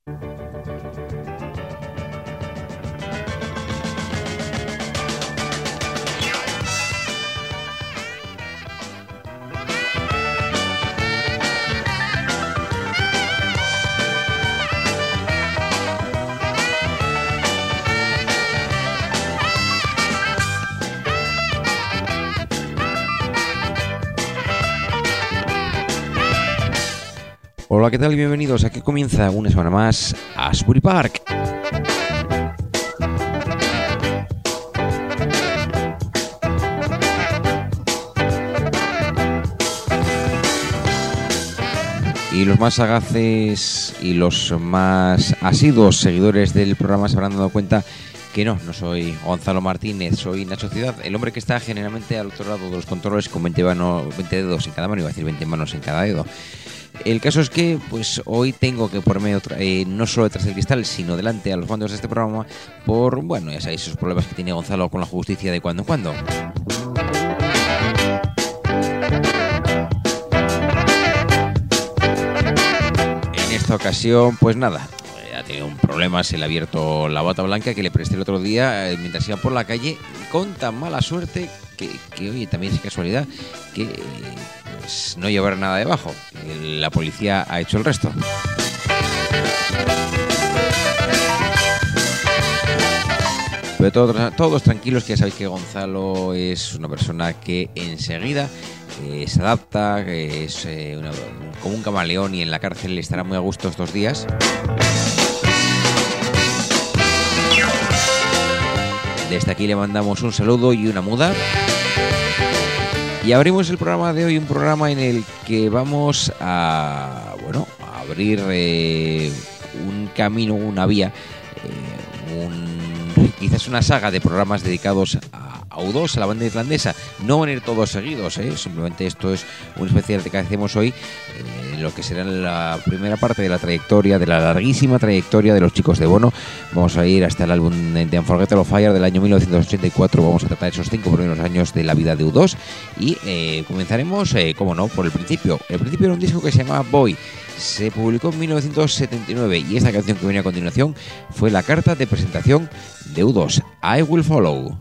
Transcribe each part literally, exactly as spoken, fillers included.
Hola, ¿qué tal? Bienvenidos. Aquí comienza una semana más Asbury Park. Y los más sagaces y los más asiduos seguidores del programa se habrán dado cuenta que no, no soy Gonzalo Martínez, soy Nacho Ciudad, el hombre que está generalmente al otro lado de los controles con veinte, mano, veinte dedos en cada mano, iba a decir veinte manos en cada dedo. El caso es que pues hoy tengo que ponerme otra, eh, no solo detrás del cristal, sino delante a los mandos de este programa por, bueno, ya sabéis, esos problemas que tiene Gonzalo con la justicia de cuando en cuando. En esta ocasión, pues nada, ha tenido un problema, se le ha abierto la bata blanca que le presté el otro día eh, mientras iba por la calle, con tan mala suerte que, que oye, también es casualidad que eh, pues, no llevar nada debajo. Eh, la policía ha hecho el resto. Pero todos, todos tranquilos, que ya sabéis que Gonzalo es una persona que enseguida eh, se adapta, que es eh, una, como un camaleón, y en la cárcel estará muy a gusto estos días. Desde aquí le mandamos un saludo y una muda. Y abrimos el programa de hoy, un programa en el que vamos a, bueno, a abrir eh, un camino, una vía, eh, un, quizás una saga de programas dedicados a, a U dos, a la banda irlandesa. No van a ir todos seguidos, ¿eh? Simplemente esto es un especial que hacemos hoy, eh, lo que será la primera parte de la trayectoria, de la larguísima trayectoria de los chicos de Bono. Vamos a ir hasta el álbum de Unforgettable Fire del año mil novecientos ochenta y cuatro. Vamos a tratar esos cinco primeros años de la vida de U dos y eh, comenzaremos, eh, como no, por el principio. El principio era un disco que se llamaba Boy. Se publicó en mil novecientos setenta y nueve y esta canción que viene a continuación fue la carta de presentación de U dos, I Will Follow.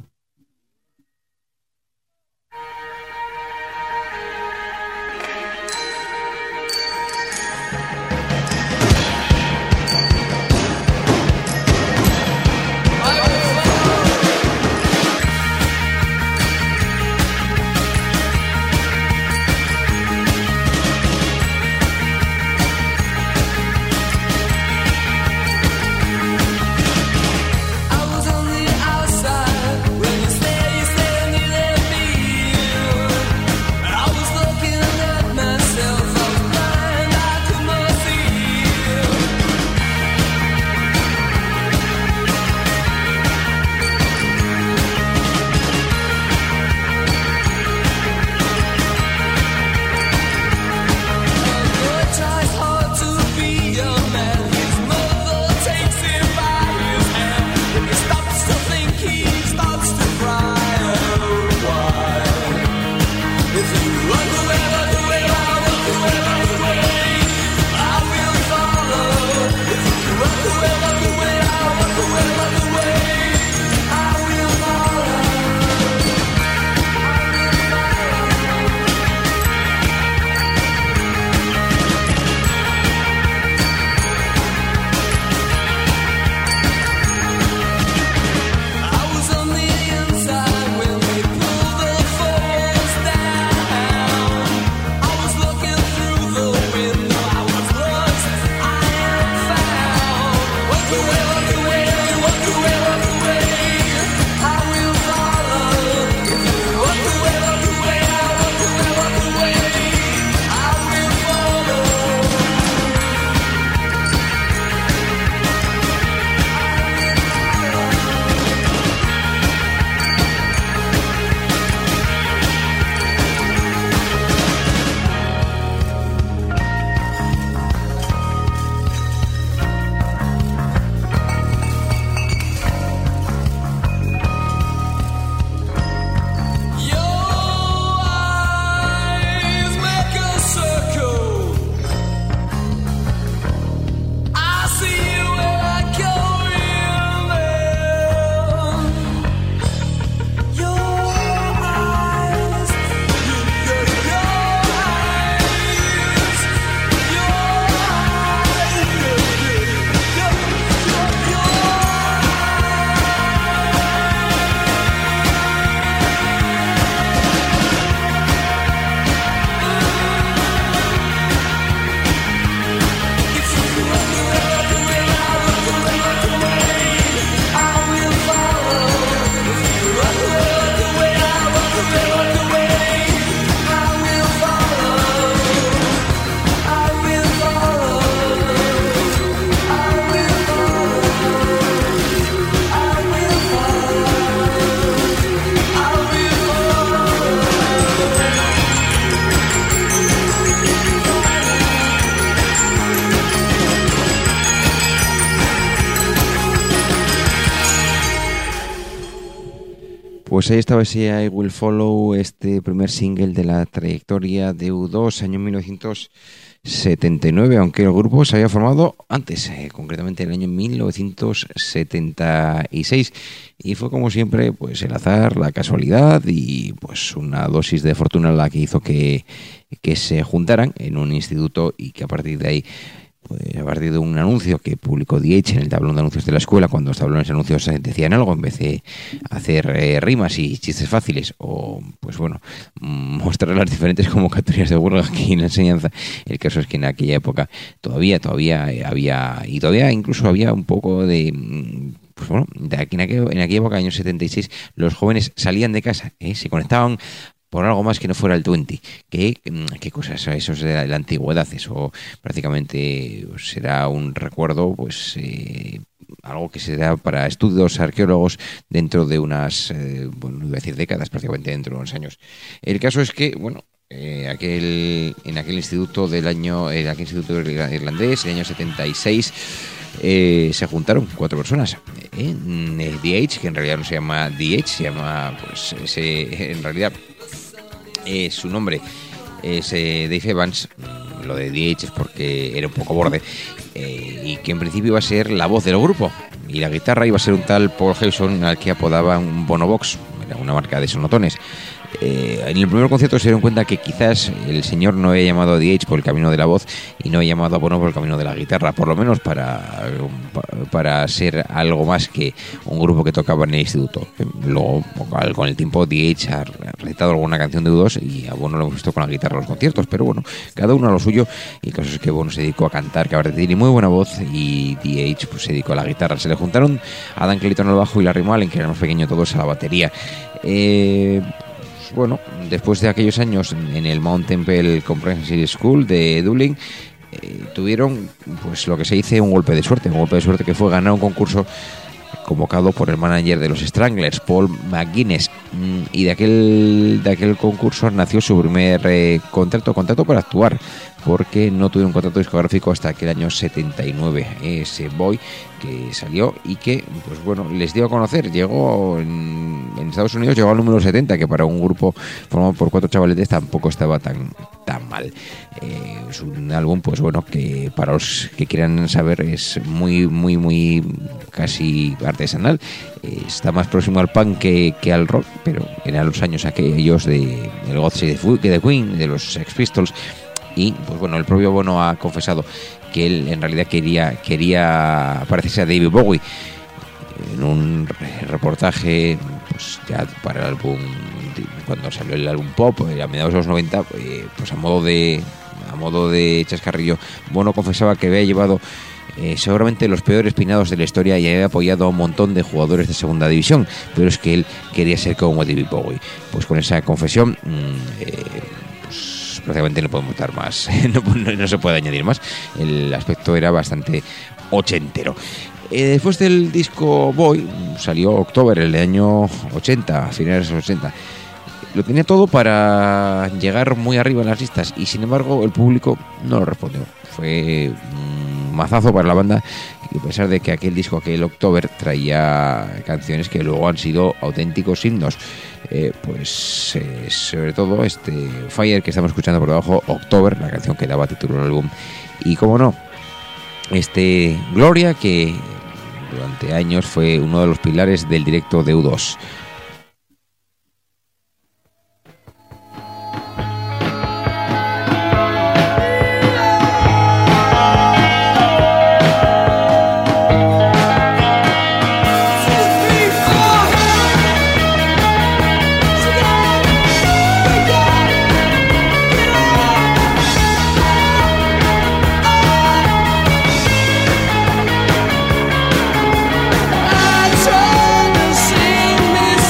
Pues ahí estaba ese I Will Follow, este primer single de la trayectoria de U dos, año mil novecientos setenta y nueve, aunque el grupo se había formado antes, eh, concretamente en el año mil novecientos setenta y seis, y fue como siempre pues el azar, la casualidad y pues una dosis de fortuna la que hizo que, que se juntaran en un instituto y que a partir de ahí, pues a partir de un anuncio que publicó D H en el tablón de anuncios de la escuela, cuando los tablones de anuncios decían algo, en vez de hacer eh, rimas y chistes fáciles, o pues bueno, mostrar las diferentes convocatorias de huelga aquí en la enseñanza. El caso es que en aquella época todavía, todavía había, y todavía incluso había un poco de... Pues bueno, de aquí en, aquel, en aquella época, años setenta y seis, los jóvenes salían de casa, ¿eh? Se conectaban por algo más que no fuera el veinte. ¿Qué, qué cosas? Eso es de la antigüedad. Eso prácticamente será un recuerdo, pues eh, algo que se da para estudios arqueólogos dentro de unas, eh, bueno, no iba a decir décadas, prácticamente dentro de unos años. El caso es que, bueno, eh, aquel en aquel instituto del año, en aquel instituto irlandés, en el año setenta y seis, Eh, se juntaron cuatro personas. eh, D H, que en realidad no se llama D H, se llama, pues ese, en realidad eh, su nombre es eh, Dave Evans. Lo de D H es porque era un poco borde, eh, y que en principio iba a ser la voz del grupo, y la guitarra iba a ser un tal Paul Hewson, al que apodaban Bonovox, era una marca de sonotones. Eh, en el primer concierto se dieron cuenta que quizás el señor no había llamado a D H por el camino de la voz y no había llamado a Bono por el camino de la guitarra, por lo menos para, para ser algo más que un grupo que tocaba en el instituto. Luego, con el tiempo, D H ha recitado alguna canción de U dos y a Bono lo hemos visto con la guitarra en los conciertos, pero bueno, cada uno a lo suyo. Y el caso es que Bono se dedicó a cantar, que ahora tiene muy buena voz, y D H pues, se dedicó a la guitarra. Se le juntaron a Dan Clayton al bajo y Larry Mullen, que era más pequeño todos, a la batería. Eh... Bueno, después de aquellos años en el Mount Temple Comprehensive School de Dublín, eh, tuvieron, pues lo que se dice, un golpe de suerte, un golpe de suerte que fue ganar un concurso convocado por el manager de los Stranglers, Paul McGuinness, y de aquel de aquel concurso nació su primer eh, contrato, contrato para actuar, porque no tuvieron un contrato discográfico hasta aquel año setenta y nueve. Ese Boy que salió y que, pues bueno, les dio a conocer, llegó en, en Estados Unidos, llegó al número setenta, que para un grupo formado por cuatro chavaletes tampoco estaba tan, tan mal. Eh, es un álbum, pues bueno, que para los que quieran saber es muy, muy, muy casi artesanal. Eh, está más próximo al punk que, que al rock, pero eran los años aquellos de el God Save the Queen, de los Sex Pistols. Y pues bueno, el propio Bono ha confesado que él en realidad quería quería parecerse a David Bowie. En un reportaje, pues ya para el álbum, cuando salió el álbum Pop, a mediados de los noventa, pues a modo de a modo de chascarrillo, Bono confesaba que había llevado Eh, seguramente los peores peinados de la historia y había apoyado a un montón de jugadores de segunda división, pero es que él quería ser como David Bowie. Pues con esa confesión, mmm, eh, pues prácticamente no podemos dar más, no, no, no se puede añadir más. El aspecto era bastante ochentero. Eh, después del disco Boy salió October, el año ochenta, a finales de los ochenta. Lo tenía todo para llegar muy arriba en las listas y sin embargo el público no lo respondió. Fue un mazazo para la banda, y a pesar de que aquel disco, aquel October, traía canciones que luego han sido auténticos himnos. Eh, pues eh, sobre todo este Fire que estamos escuchando por debajo, October, la canción que daba título al álbum, y como no, este Gloria, que durante años fue uno de los pilares del directo de U dos. I tried to sing this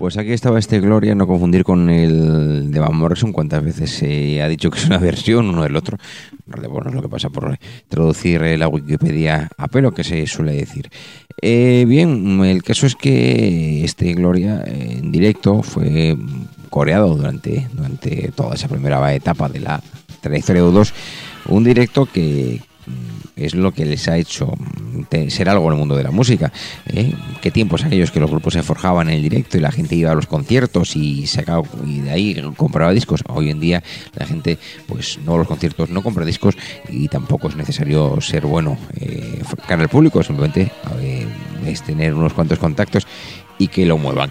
Pues aquí estaba este Gloria, no confundir con el de Van Morrison. Cuántas veces se ha dicho que es una versión uno del otro. Bueno, es lo que pasa por traducir la Wikipedia a pelo, que se suele decir. Eh, bien, el caso es que este Gloria en directo fue coreado durante, durante toda esa primera etapa de la trayectoria de U dos. Un directo que es lo que les ha hecho ser algo en el mundo de la música. ¿eh? Qué tiempos aquellos que los grupos se forjaban en el directo y la gente iba a los conciertos y sacaba, y de ahí compraba discos. Hoy en día la gente pues no va a los conciertos, no compra discos y tampoco es necesario ser bueno eh, cara al público, simplemente eh, es tener unos cuantos contactos y que lo muevan.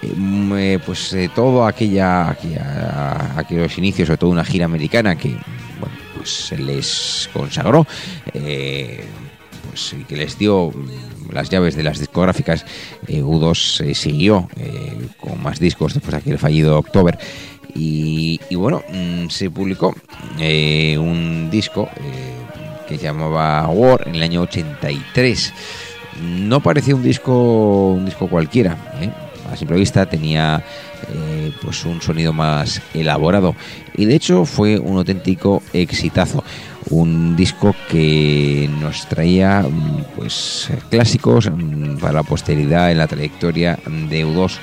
Eh, pues eh, todo aquella, aquella aquellos inicios, sobre todo una gira americana que bueno, pues se les consagró, eh, pues y que les dio las llaves de las discográficas. eh, U dos eh, siguió eh, con más discos después de aquel fallido October y, y bueno, mmm, se publicó eh, un disco eh, que se llamaba War en el año ochenta y tres. No parecía un disco un disco cualquiera, ¿eh? A simple vista tenía eh, pues un sonido más elaborado y de hecho fue un auténtico exitazo, un disco que nos traía pues clásicos para la posteridad en la trayectoria de U dos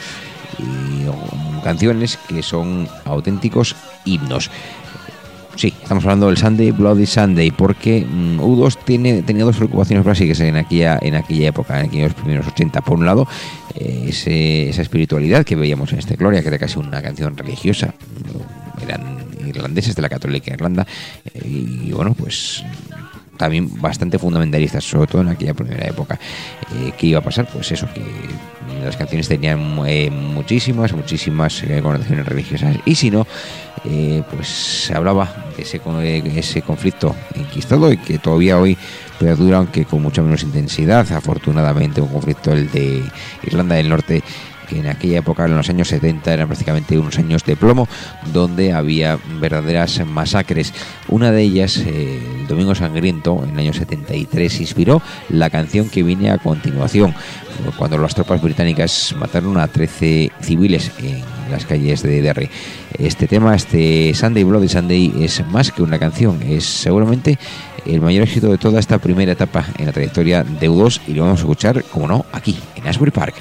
y um, canciones que son auténticos himnos. Sí, estamos hablando del Sunday Bloody Sunday, porque um, U dos tiene, tenía dos preocupaciones básicas en aquella, en aquella época, en aquellos primeros ochenta. Por un lado, eh, ese, esa espiritualidad que veíamos en este Gloria, que era casi una canción religiosa. Eran irlandeses de la Católica Irlanda, eh, y bueno, pues también bastante fundamentalistas, sobre todo en aquella primera época. Eh, ¿Qué iba a pasar? Pues eso, que las canciones tenían eh, muchísimas, muchísimas eh, connotaciones religiosas, y si no, eh, pues se hablaba de ese, de ese conflicto enquistado y que todavía hoy perdura, aunque con mucha menos intensidad, afortunadamente, un conflicto, el de Irlanda del Norte, que en aquella época, en los años setenta, eran prácticamente unos años de plomo, donde había verdaderas masacres. Una de ellas, eh, el Domingo Sangriento, en el año setenta y tres, inspiró la canción que viene a continuación, cuando las tropas británicas mataron a trece civiles en las calles de Derry. Este tema, este Sunday Bloody Sunday, es más que una canción, es seguramente el mayor éxito de toda esta primera etapa en la trayectoria de U dos, y lo vamos a escuchar, como no, aquí, en Asbury Park.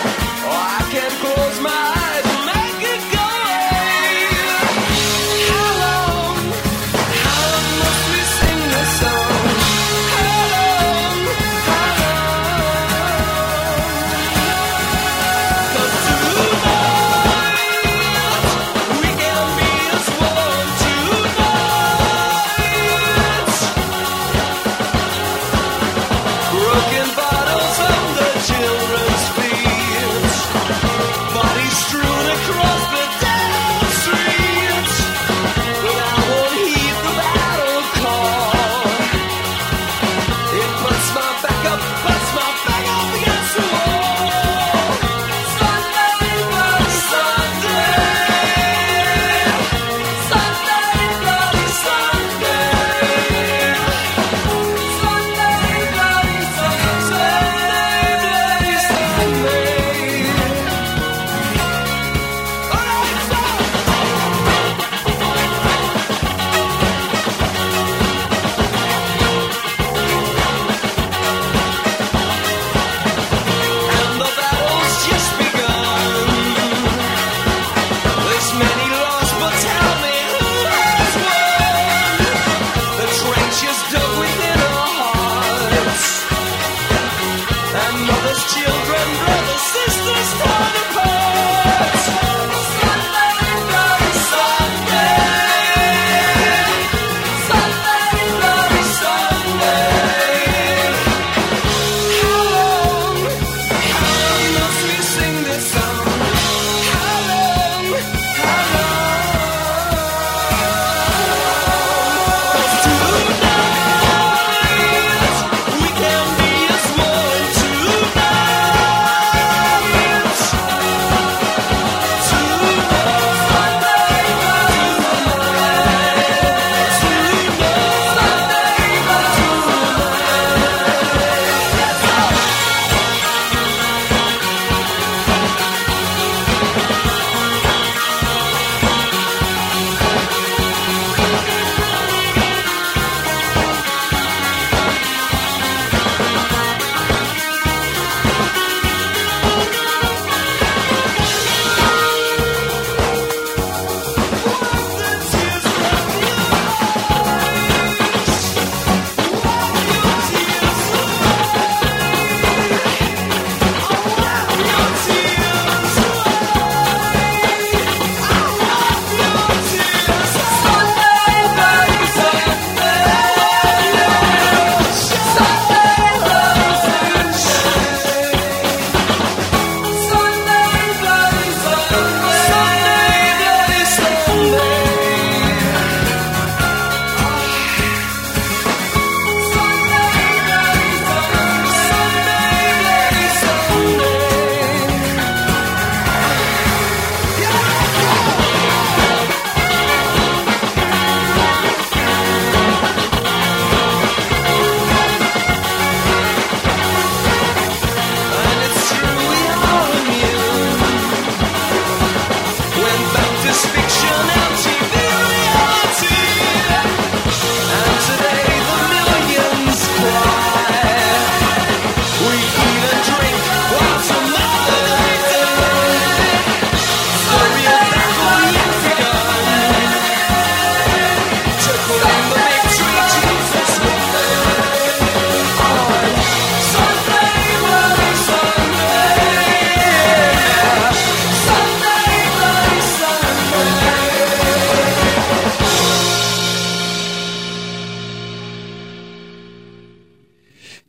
Close my eyes and make it go away.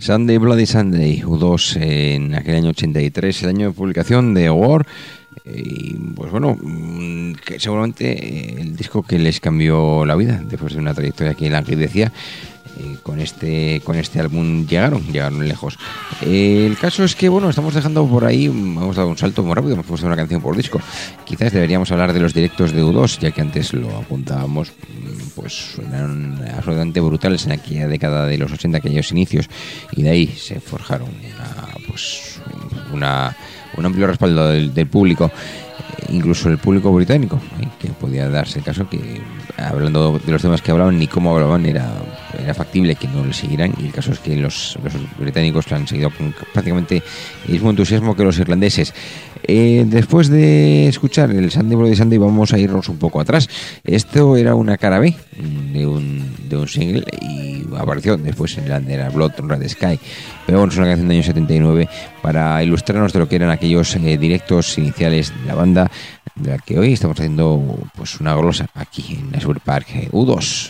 Sunday Bloody Sunday, U dos, en aquel año ochenta y tres, el año de publicación de War. Y pues bueno, que seguramente el disco que les cambió la vida después de una trayectoria que la que decía. Eh, con este con este álbum llegaron, llegaron lejos. Eh, el caso es que, bueno, estamos dejando por ahí, hemos dado un salto muy rápido, hemos puesto una canción por disco. Quizás deberíamos hablar de los directos de U dos, ya que antes lo apuntábamos, pues eran absolutamente brutales en aquella década de los ochenta, aquellos inicios, y de ahí se forjaron una, pues una, un amplio respaldo del, del público. Incluso el público británico, ¿eh? Que podía darse el caso que, hablando de los temas que hablaban ni cómo hablaban, era, era factible que no le siguieran, y el caso es que los, los británicos lo han seguido con prácticamente el mismo entusiasmo que los irlandeses. Eh, después de escuchar el Sunday Bloody Sunday, vamos a irnos un poco atrás. Esto era una cara B de un, de un single y apareció después en la de la Blood Red Sky, pero bueno, es una canción del año setenta y nueve para ilustrarnos de lo que eran aquellos eh, directos iniciales de la banda, de la que hoy estamos haciendo pues una glosa aquí en Asbury Park, eh, U dos.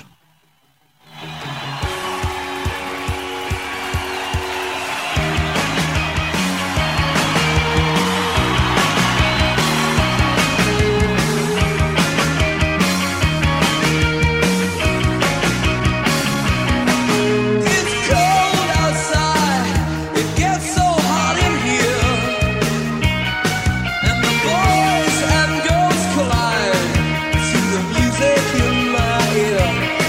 Music in my ear.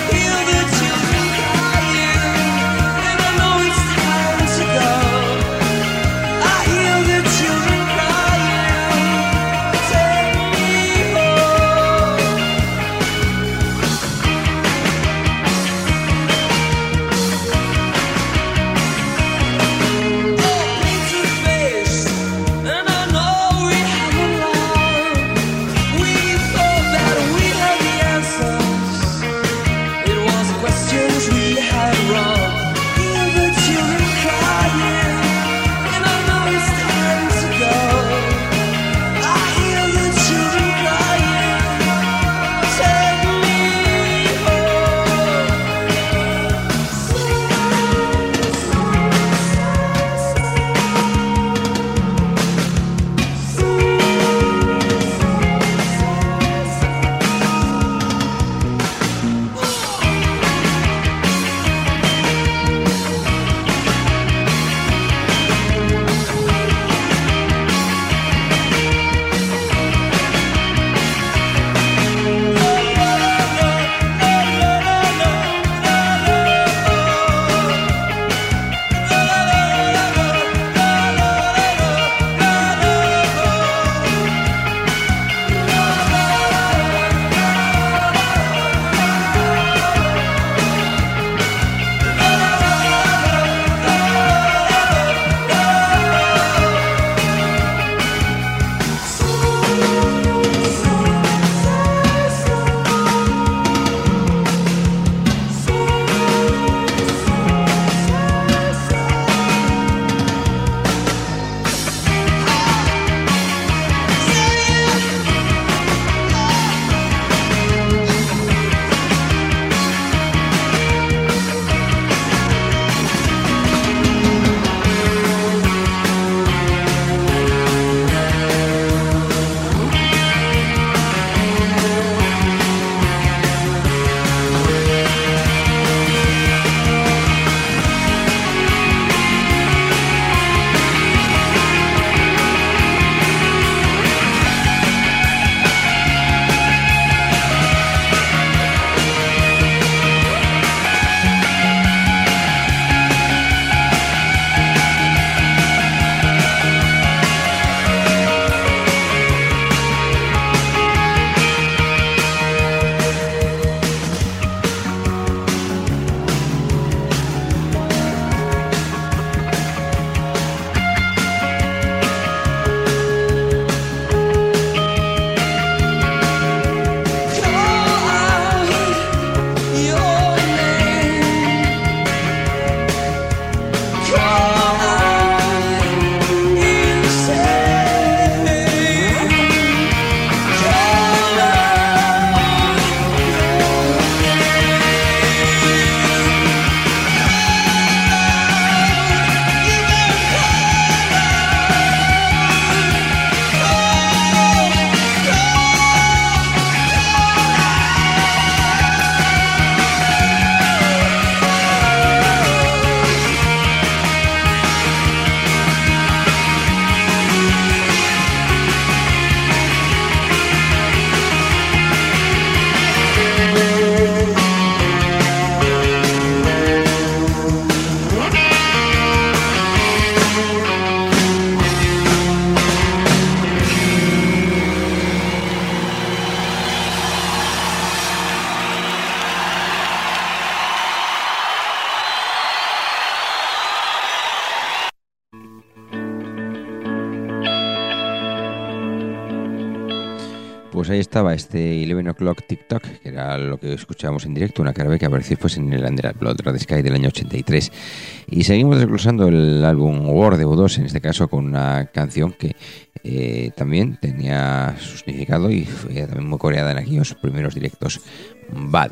Pues ahí estaba este Eleven O'Clock TikTok, que era lo que escuchábamos en directo, una cara B que apareció pues, en el Under Blood Red Sky del año ochenta y tres. Y seguimos desglosando el álbum War de U dos, en este caso con una canción que eh, también tenía su significado y fue también muy coreada en aquellos primeros directos. Bad.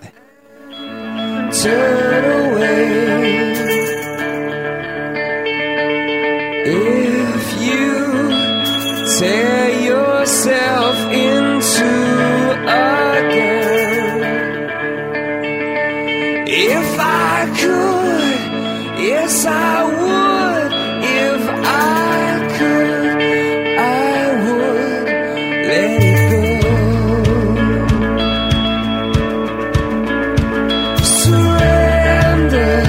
Turn away. If you tear yourself into a gun, if I could, yes I would. If I could, I would let it go. Surrender.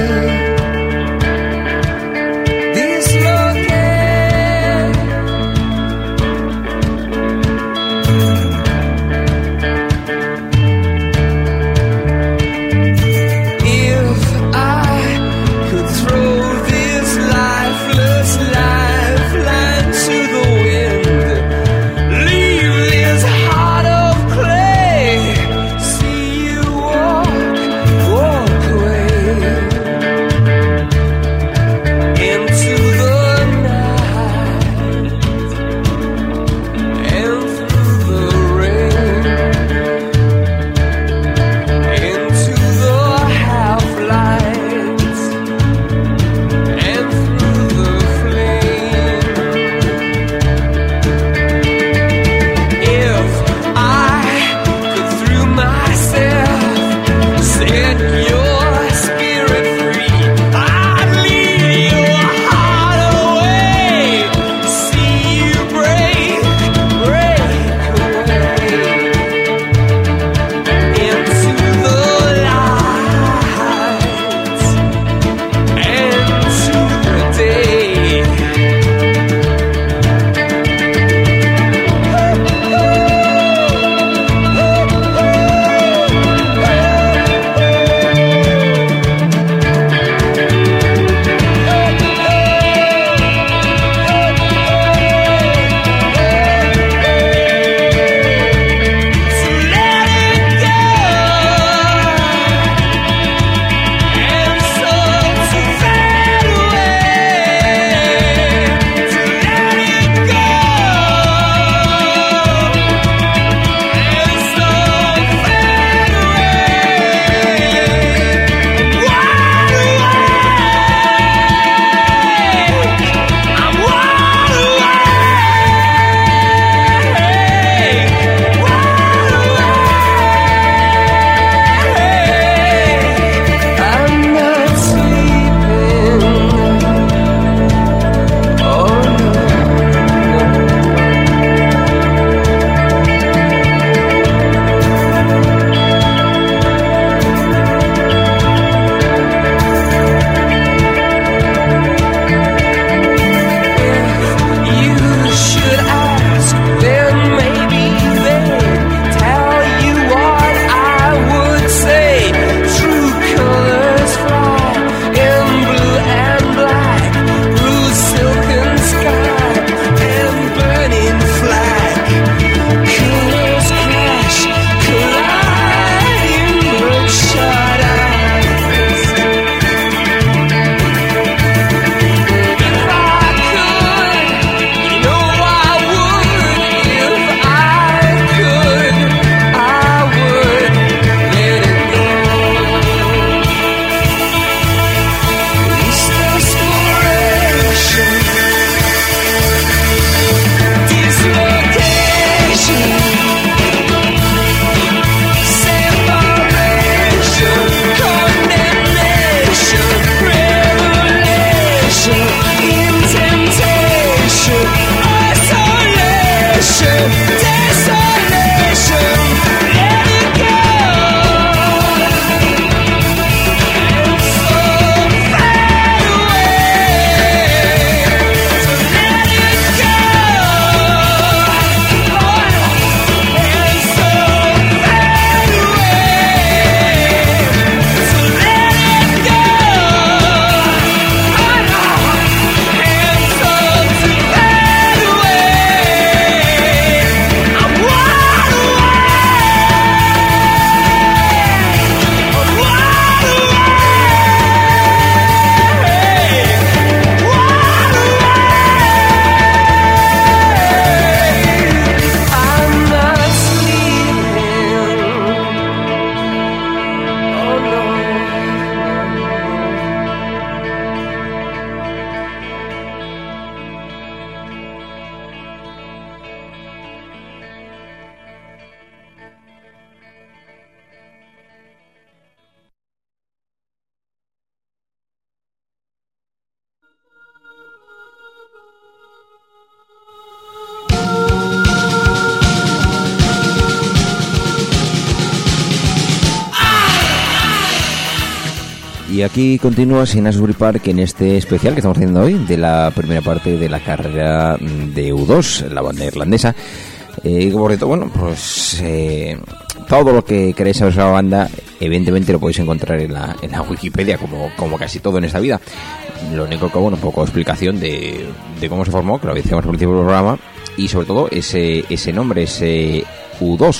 Y aquí continúa sin Asbury Park en este especial que estamos haciendo hoy de la primera parte de la carrera de U dos, la banda irlandesa. Eh, por cierto, bueno, pues eh, todo lo que queréis saber sobre la banda, evidentemente lo podéis encontrar en la, en la Wikipedia, como, como casi todo en esta vida. Lo único que, bueno, un poco de explicación de, de cómo se formó, que lo decíamos al principio del programa, y sobre todo ese, ese nombre, ese U dos.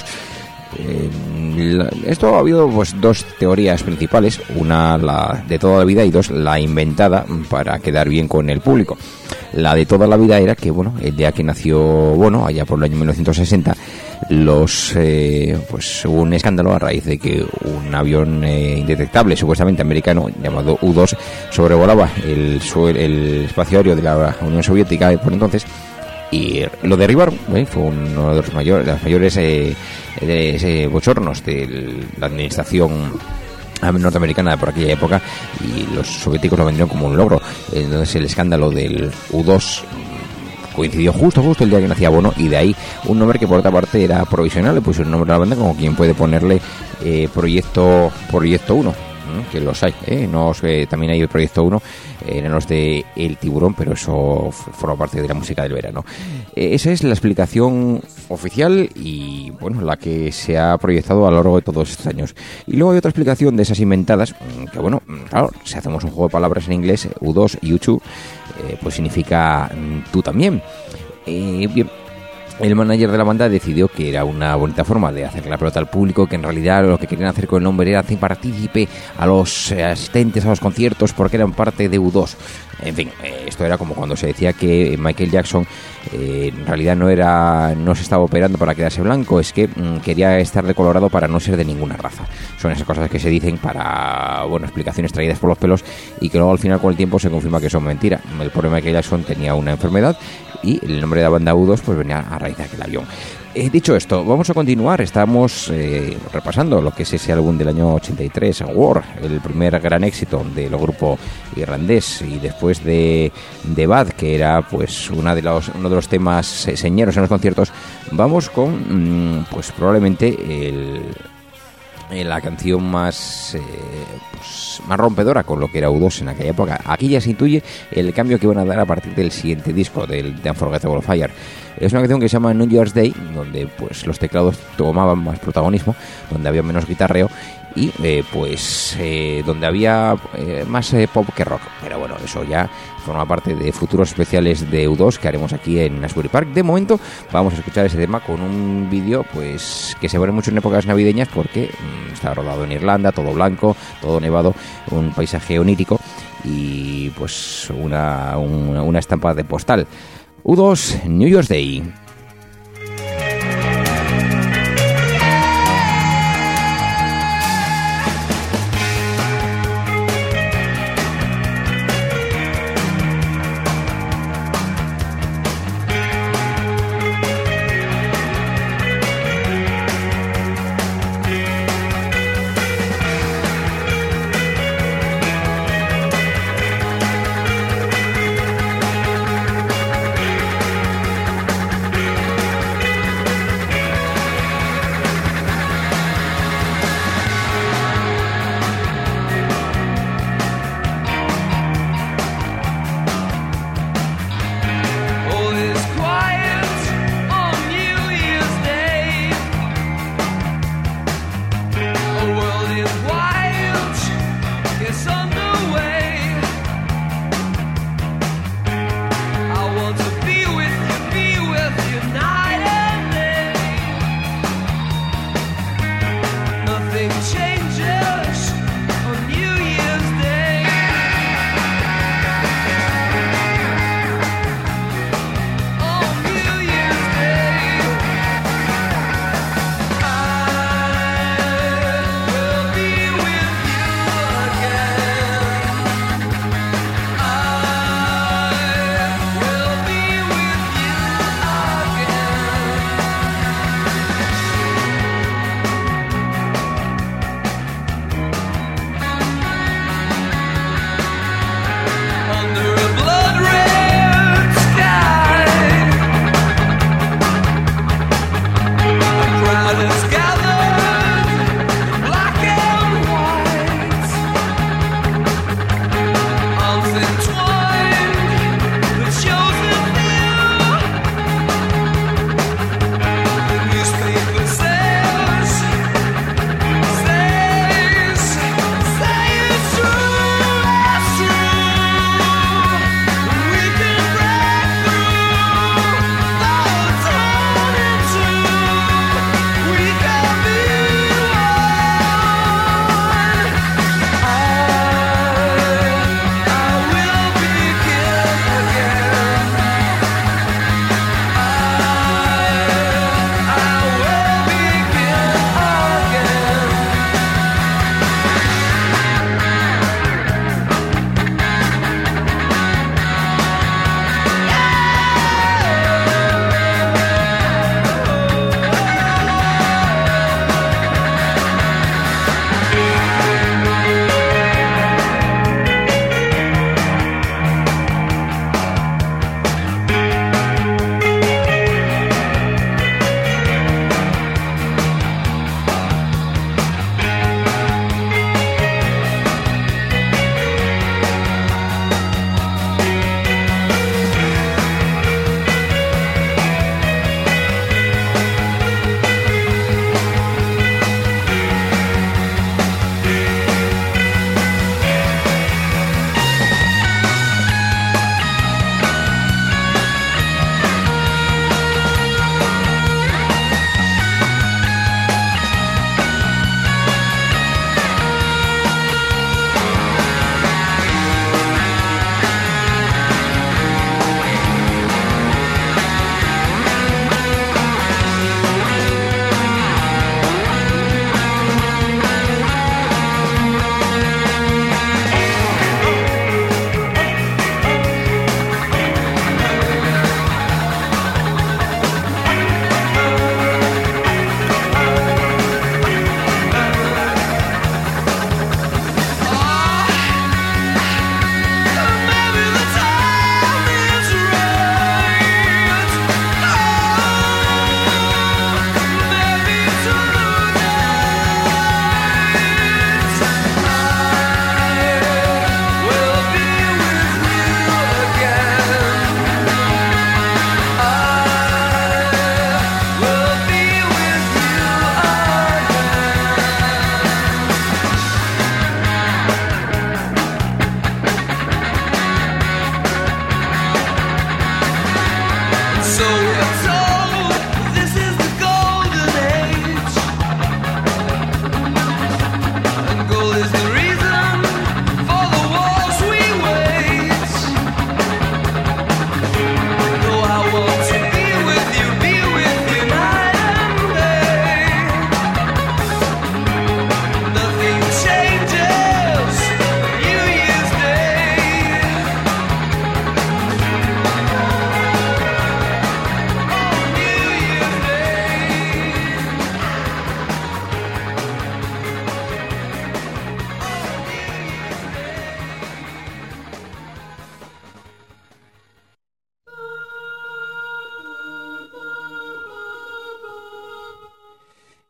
Eh, la, esto ha habido pues dos teorías principales, una la de toda la vida y dos la inventada para quedar bien con el público. La de toda la vida era que, bueno, el día que nació Bono, allá por el año mil novecientos sesenta, los eh, pues hubo un escándalo a raíz de que un avión eh, indetectable, supuestamente americano, llamado U dos, sobrevolaba el, el espacio aéreo de la Unión Soviética por entonces, y lo derribaron. ¿eh? Fue uno de los mayores, de los mayores eh, de, de bochornos de la administración norteamericana por aquella época, y los soviéticos lo vendieron como un logro. Entonces el escándalo del U dos coincidió justo justo el día que nacía Bono, y de ahí un nombre que por otra parte era provisional. Le pusieron un nombre a la banda como quien puede ponerle eh, Proyecto Proyecto uno, que los hay, ¿eh? No, eh, también hay el Proyecto uno eh, en los de El Tiburón, pero eso forma parte de la música del verano. Eh, esa es la explicación oficial y, bueno, la que se ha proyectado a lo largo de todos estos años. Y luego hay otra explicación de esas inventadas, que, bueno, claro, si hacemos un juego de palabras en inglés, U dos, U dos, eh, pues significa tú también. Eh, bien. El manager de la banda decidió que era una bonita forma de hacer la pelota al público, que en realidad lo que querían hacer con el nombre era hacer partícipe a los asistentes a los conciertos porque eran parte de U dos. En fin, esto era como cuando se decía que Michael Jackson eh, en realidad no era no se estaba operando para quedarse blanco, es que mmm, quería estar de colorado para no ser de ninguna raza. Son esas cosas que se dicen para, bueno, explicaciones traídas por los pelos, y que luego al final con el tiempo se confirma que son mentira. El pobre Michael Jackson tenía una enfermedad y el nombre de la banda U dos pues venía a raíz de aquel avión. Eh, dicho esto, vamos a continuar. Estamos eh, repasando lo que es ese álbum del año ochenta y tres, War, el primer gran éxito del grupo irlandés, y después de, de Bad, que era pues una de los, uno de los temas eh, señeros en los conciertos, vamos con mmm, pues probablemente el... la canción más eh, pues, más rompedora con lo que era U dos en aquella época. Aquí ya se intuye el cambio que van a dar a partir del siguiente disco, del The Unforgettable Fire. Es una canción que se llama New Year's Day, donde pues los teclados tomaban más protagonismo, donde había menos guitarreo y eh, pues eh, donde había eh, más eh, pop que rock. Pero bueno, eso ya forma parte de futuros especiales de U dos que haremos aquí en Asbury Park. De momento vamos a escuchar ese tema con un vídeo pues que se ve mucho en épocas navideñas, porque mmm, está rodado en Irlanda, todo blanco, todo nevado, un paisaje onírico y pues una, una, una estampa de postal. U dos, New Year's Day.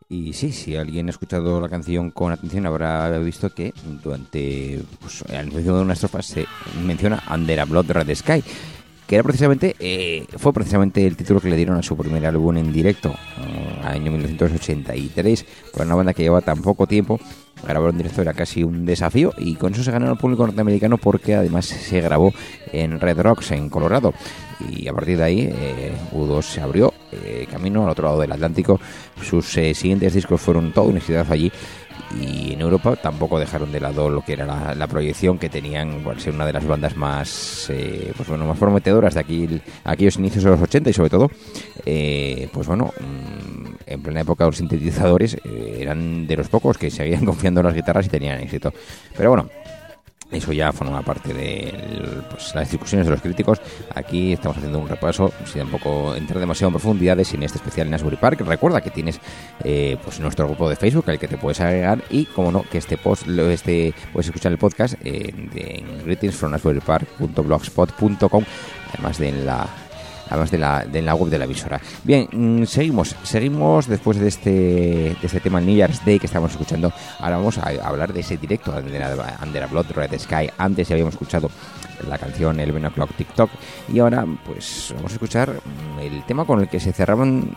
Y sí, si alguien ha escuchado la canción con atención habrá visto que durante pues, al inicio de una estrofa se menciona Under a Blood Red Sky, que era precisamente eh, fue precisamente el título que le dieron a su primer álbum en directo, uh, año mil novecientos ochenta y tres, por una banda que lleva tan poco tiempo. Grabar en directo era casi un desafío y con eso se ganó el público norteamericano, porque además se grabó en Red Rocks, en Colorado, y a partir de ahí eh, U dos se abrió eh, camino al otro lado del Atlántico. Sus eh, siguientes discos fueron todo un exitazo allí, y en Europa tampoco dejaron de lado lo que era la, la proyección que tenían, por ser una de las bandas más eh, pues bueno, más prometedoras de aquí, aquellos inicios de los ochenta, y sobre todo eh, pues bueno en plena época de los sintetizadores eh, eran de los pocos que seguían confiando en las guitarras y tenían éxito. Pero bueno, eso ya forma parte de pues, las discusiones de los críticos. Aquí estamos haciendo un repaso sin tampoco entrar demasiado en profundidades en este especial en Asbury Park. Recuerda que tienes eh, pues nuestro grupo de Facebook al que te puedes agregar, y como no, que este post este puedes escuchar el podcast en, en greetings from asbury park punto blogspot punto com, además de en la además de la, de la web de la emisora. Bien, mmm, seguimos, seguimos después de este, de este tema New Year's Day que estamos escuchando. Ahora vamos a, a hablar de ese directo de Under a Blood Red Sky. Antes ya habíamos escuchado la canción El Eleven O'Clock TikTok, y ahora pues vamos a escuchar el tema con el que se cerraban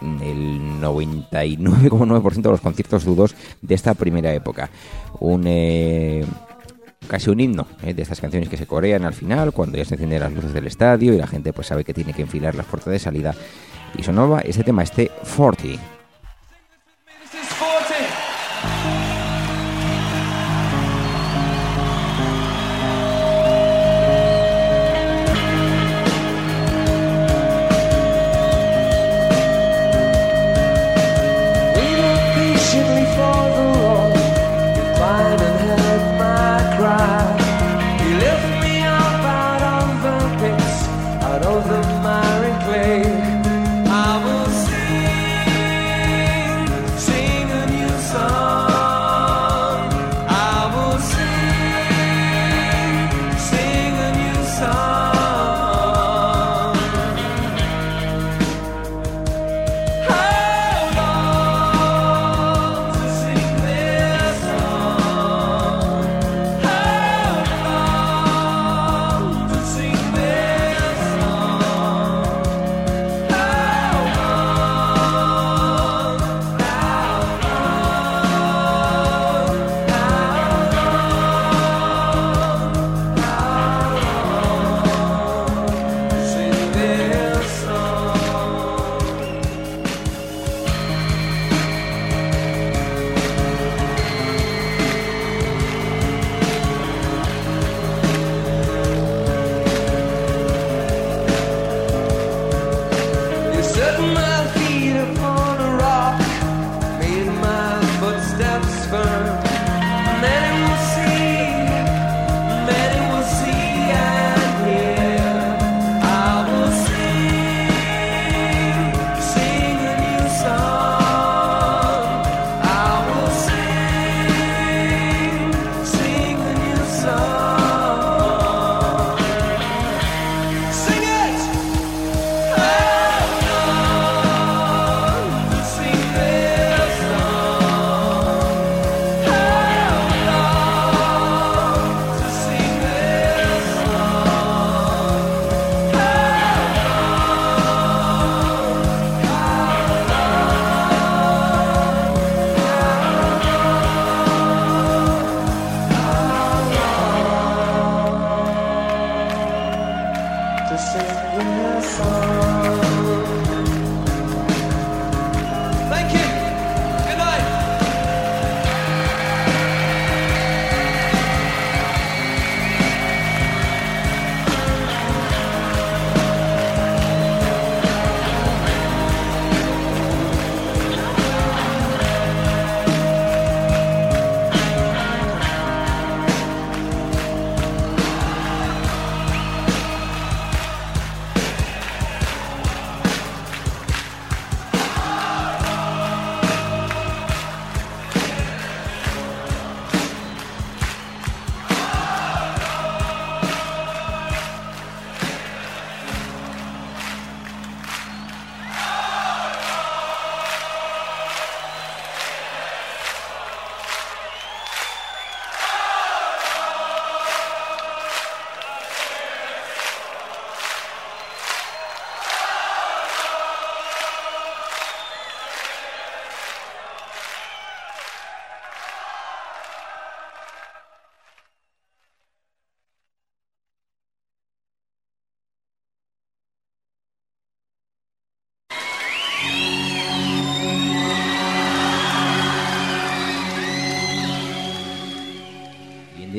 el noventa y nueve coma nueve por ciento de los conciertos de U dos de esta primera época. Un... Eh, casi un himno ¿eh? de estas canciones que se corean al final cuando ya se encienden las luces del estadio y la gente pues sabe que tiene que enfilar las puertas de salida, y sonaba este tema, este cuarenta. Oh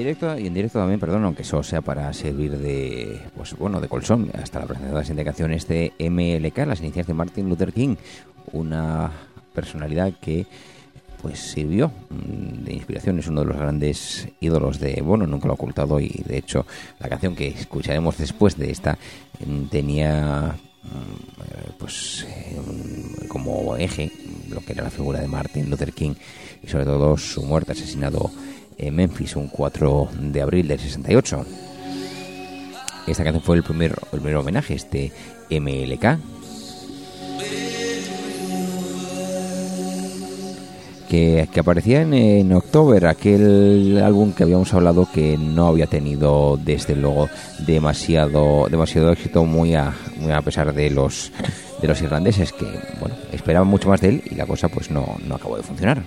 directo y en directo también, perdón, aunque eso sea para servir de, pues bueno, de colchón hasta la presentación de la siguiente canción, este M L K, las iniciales de Martin Luther King, una personalidad que pues sirvió de inspiración, es uno de los grandes ídolos de Bono, nunca lo ha ocultado, y de hecho la canción que escucharemos después de esta tenía pues como eje lo que era la figura de Martin Luther King y sobre todo su muerte, asesinado en Memphis un cuatro de abril del sesenta y ocho. Esta canción fue el primer, el primer homenaje, este M L K, que, que aparecía en, en October, aquel álbum que habíamos hablado que no había tenido desde luego demasiado demasiado éxito, muy a, muy a pesar de los de los irlandeses que bueno esperaban mucho más de él y la cosa pues no, no acabó de funcionar.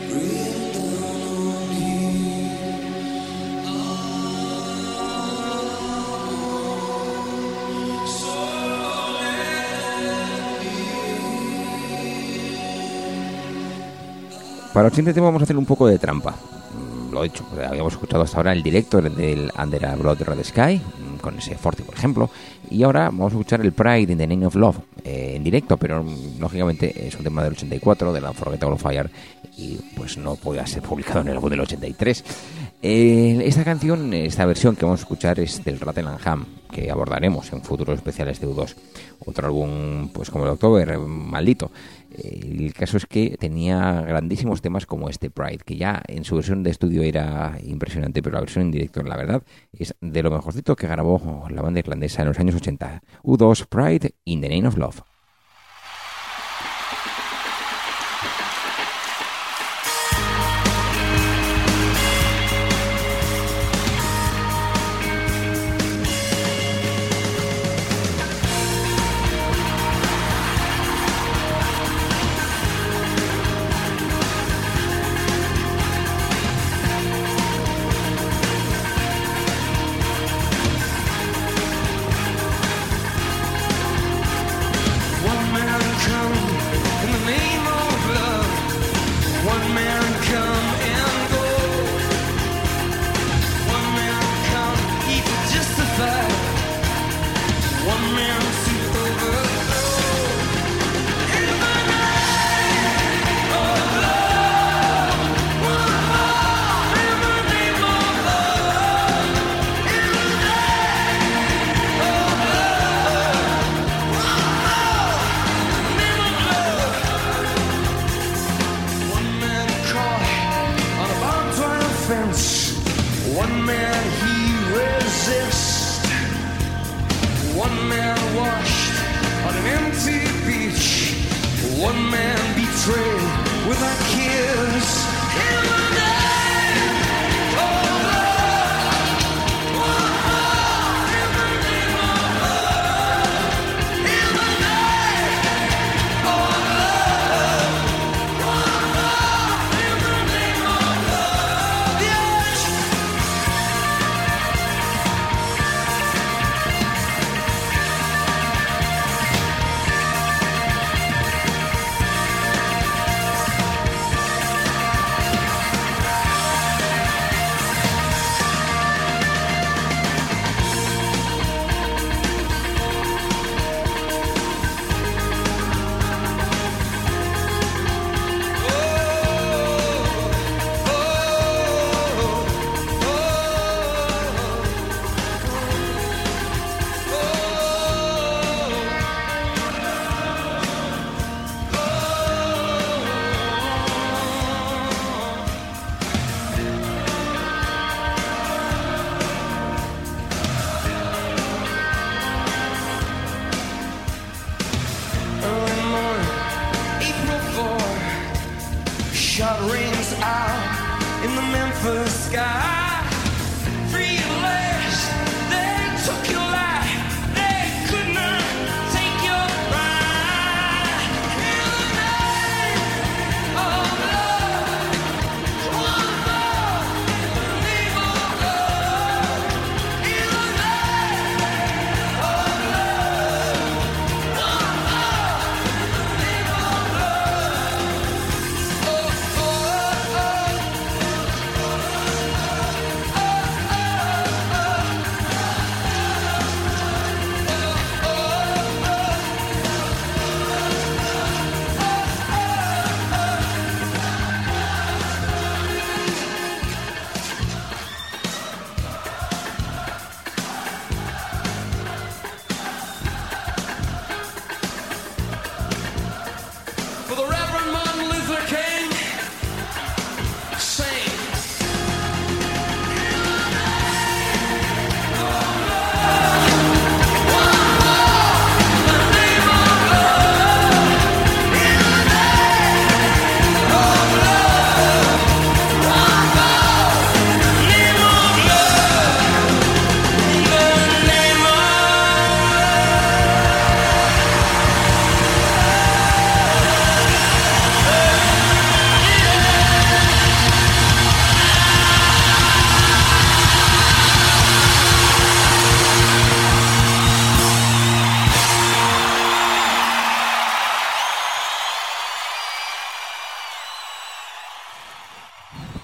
Para el siguiente tema vamos a hacer un poco de trampa. Lo he dicho, habíamos escuchado hasta ahora el directo del Under a Blood Red Sky, con ese Forte, por ejemplo, y ahora vamos a escuchar el Pride in the Name of Love eh, en directo, pero lógicamente es un tema del ochenta y cuatro, de la Unforgettable Fire, y pues no podía ser publicado en el álbum del ochenta y tres. Eh, esta canción, esta versión que vamos a escuchar es del Rattle and Hum, que abordaremos en futuros especiales de U dos. Otro álbum, pues como el October, maldito. Eh, el caso es que tenía grandísimos temas como este Pride, que ya en su versión de estudio era impresionante, pero la versión en directo, la verdad, es de lo mejorcito que grabó la banda irlandesa en los años ochenta. U dos, Pride in the Name of Love.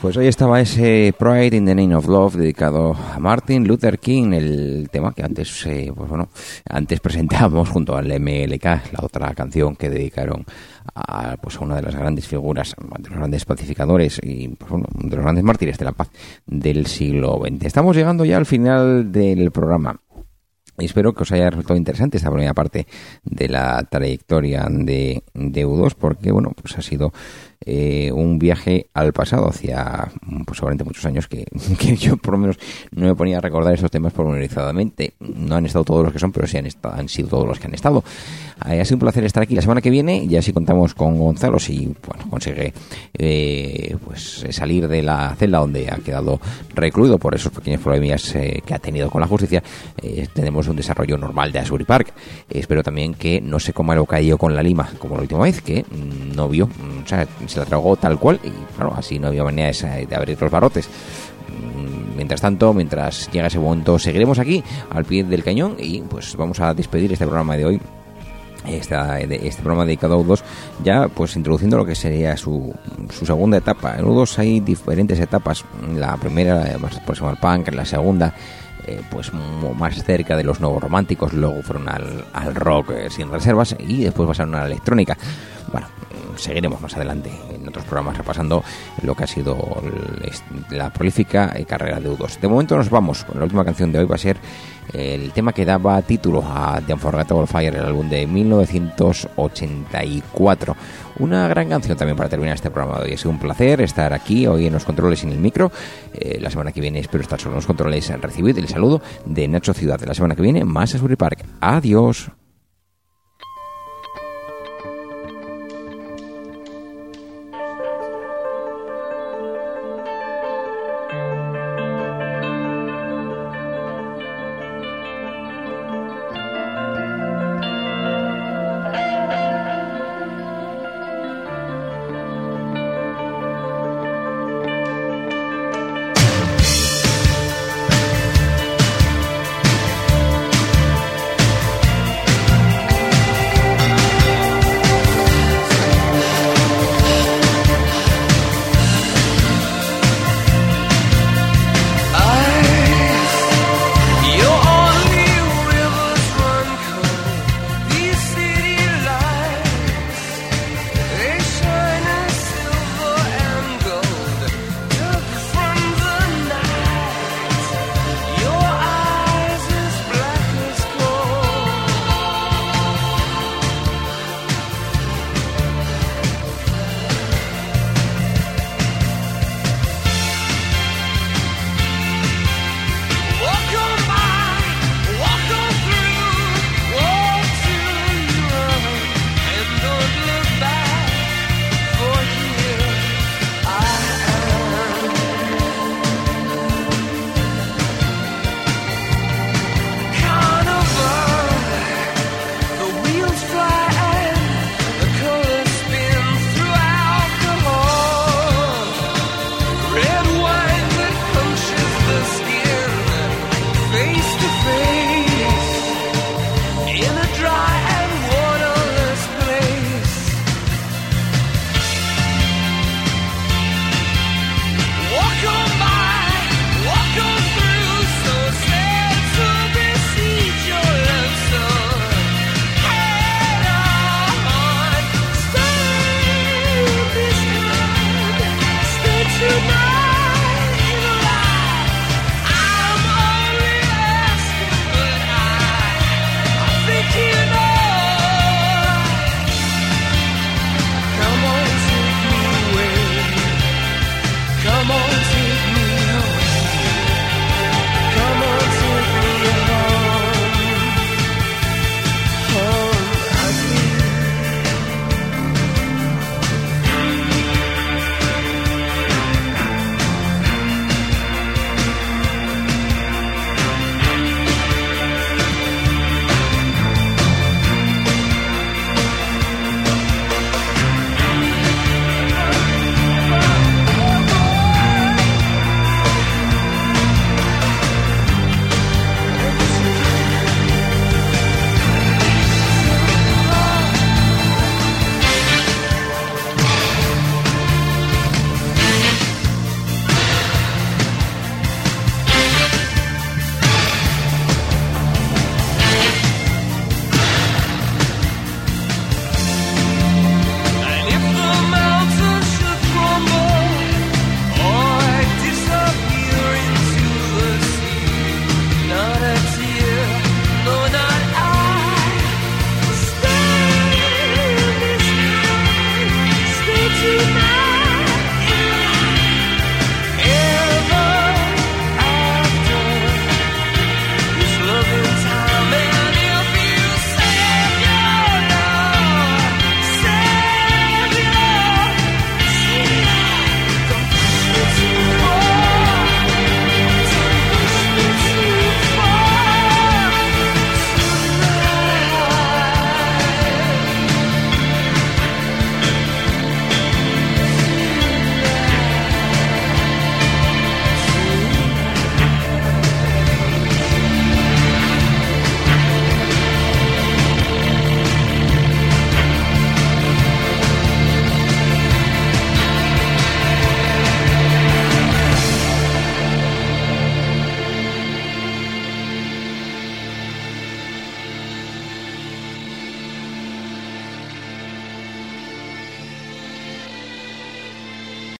Pues hoy estaba ese Pride in the Name of Love dedicado a Martin Luther King, el tema que antes, eh, pues bueno, antes presentamos junto al M L K, la otra canción que dedicaron a, pues a una de las grandes figuras, de los grandes pacificadores y pues bueno, de los grandes mártires de la paz del siglo veinte. Estamos llegando ya al final del programa. Espero que os haya resultado interesante esta primera parte de la trayectoria de, de U dos, porque bueno, pues ha sido eh, un viaje al pasado hacia pues seguramente muchos años que, que yo por lo menos no me ponía a recordar esos temas pormenorizadamente. No han estado todos los que son, pero sí han, estado, han sido todos los que han estado. Eh, ha sido un placer estar aquí la semana que viene, ya si contamos con Gonzalo, si bueno, consigue eh, pues salir de la celda donde ha quedado recluido por esos pequeños problemas eh, que ha tenido con la justicia. Eh, tenemos un desarrollo normal de Asbury Park. Eh, espero también que no se coma el bocadillo con la lima como la última vez, que mmm, no vio, mmm, o sea, se la tragó tal cual y claro, así no había manera de, de abrir los barrotes. Mm, mientras tanto, mientras llega ese momento, seguiremos aquí al pie del cañón y pues vamos a despedir este programa de hoy. Esta, este programa dedicado a U dos, ya pues introduciendo lo que sería su, su segunda etapa. En U dos hay diferentes etapas. La primera más próxima al punk, la segunda eh, pues más cerca de los nuevos románticos, luego fueron al, al rock eh, sin reservas y después pasaron a la electrónica. Bueno, seguiremos más adelante en otros programas repasando lo que ha sido la prolífica carrera de U dos. De momento nos vamos. La última canción de hoy va a ser el tema que daba título a The Unforgettable Fire, el álbum de mil novecientos ochenta y cuatro. Una gran canción también para terminar este programa de hoy. Ha sido un placer estar aquí hoy en los controles y en el micro. Eh, la semana que viene espero estar solo en los controles. Recibid el saludo de Nacho Ciudad. La semana que viene más Asbury Park. Adiós.